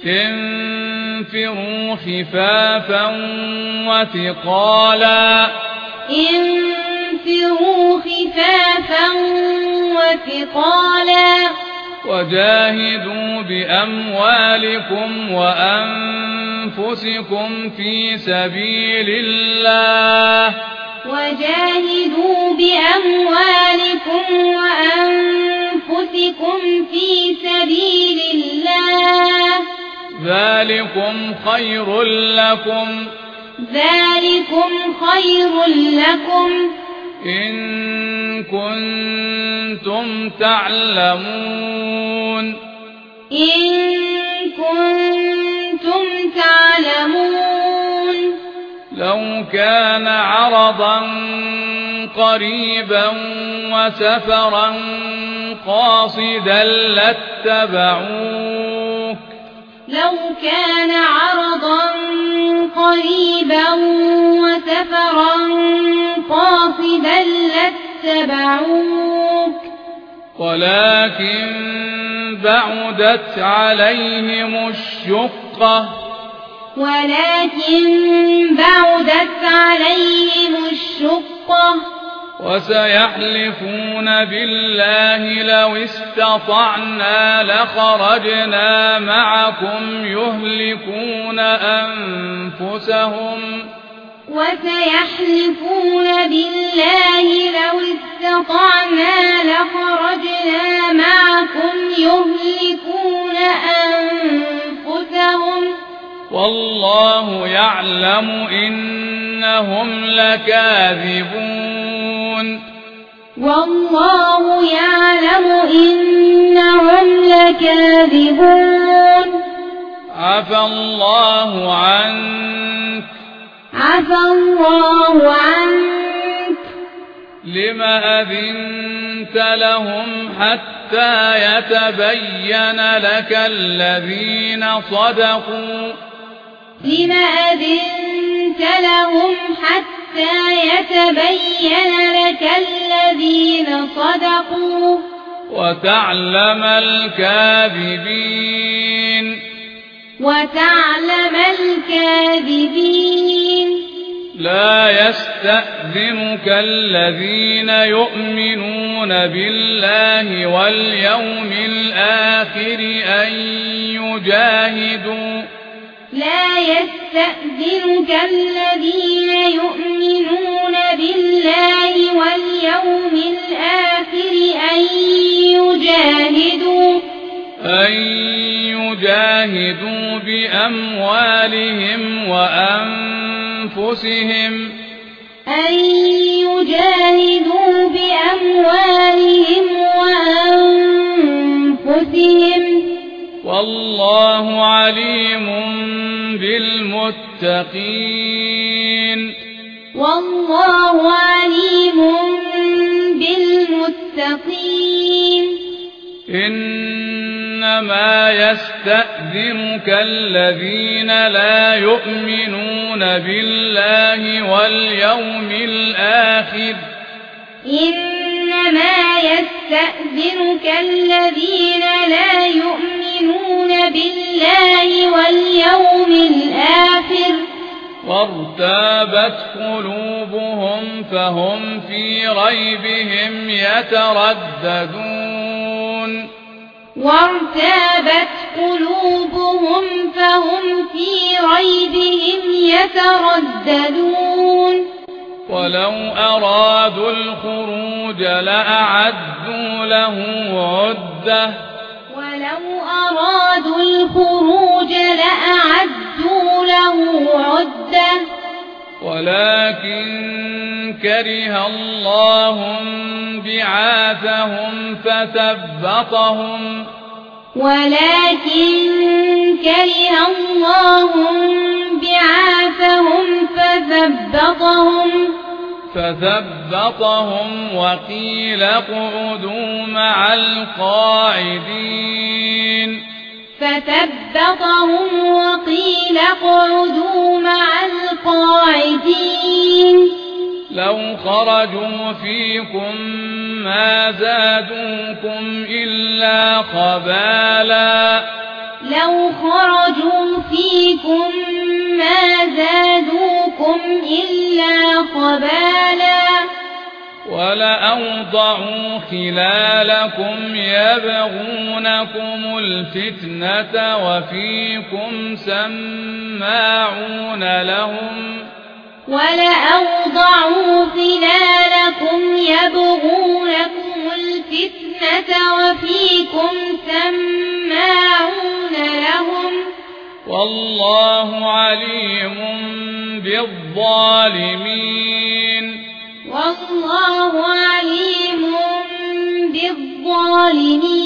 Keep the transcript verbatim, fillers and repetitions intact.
انفروا خفافا وثقالا انفروا خفافا وثقالا وجاهدوا بأموالكم وأنفسكم في سبيل الله وجاهدوا بأموالكم وأنفسكم في سبيل الله ذلكم خير لكم ذلكم خير لكم إن كنتم تعلمون إن كنتم تعلمون لو كان عرضا قريبا وسفرا قاصدا لاتبعوك لو كان عرضا قريبا وسفرا قاصدا لاتبعوك ولكن بعدت عليهم الشقة ولكن بعدت عليهم الشقة وسيحلفون بالله لو استطعنا لخرجنا معكم يهلكون أنفسهم وسيحلفون بالله لو استطعنا لخرجنا معكم يهلكون أنفسهم والله يعلم إنهم لكاذبون والله يعلم إنهم لكاذبون عفى الله عنك عفى الله عنك لما أذنت لهم حتى يتبين لك الذين صدقوا لما أذنت لهم حتى يتبين لك الذين صدقوا وتعلم الكاذبين وتعلم الكاذبين لا يستأذنك الذين يؤمنون بالله واليوم الآخر أن يجاهدوا لا يستأذنك الذين يؤمنون بالله واليوم الآخر أن يجاهدوا أن يجاهدوا بأموالهم وأنفسهم أن يجاهدوا بأموالهم وأنفسهم والله عليم بالمتقين والله عليم بالمتقين إنما يستأذنك الذين لا يؤمنون بالله واليوم الآخر إنما يستأذنك الذين لا يؤمنون بالله واليوم الآخر وارتابت قلوبهم فهم في ريبهم يترددون وارتابت قلوبهم فهم في ريبهم يترددون ولو أرادوا الخروج لأعدوا له عدة ولو أرادوا الخروج لأعدوا له عدة ولكن كره الله بعاثهم فثبطهم ولكن كره الله بعاثهم فثبطهم فثبطهم وقيل اقعدوا مع القاعدين فثبطهم وقيل اقعدوا مع القاعدين لو خرجوا فيكم ما زادوكم إلا خبالا لو خرجوا فيكم ما زادوكم إلا خبالا ولأوضعوا خلالكم يبغونكم الفتنة وفيكم سماعون لهم ولأوضعوا خلالكم يبغونكم الفتنة وفيكم سماعون لهم والله عليم بالظالمين والله عليم بالظالمين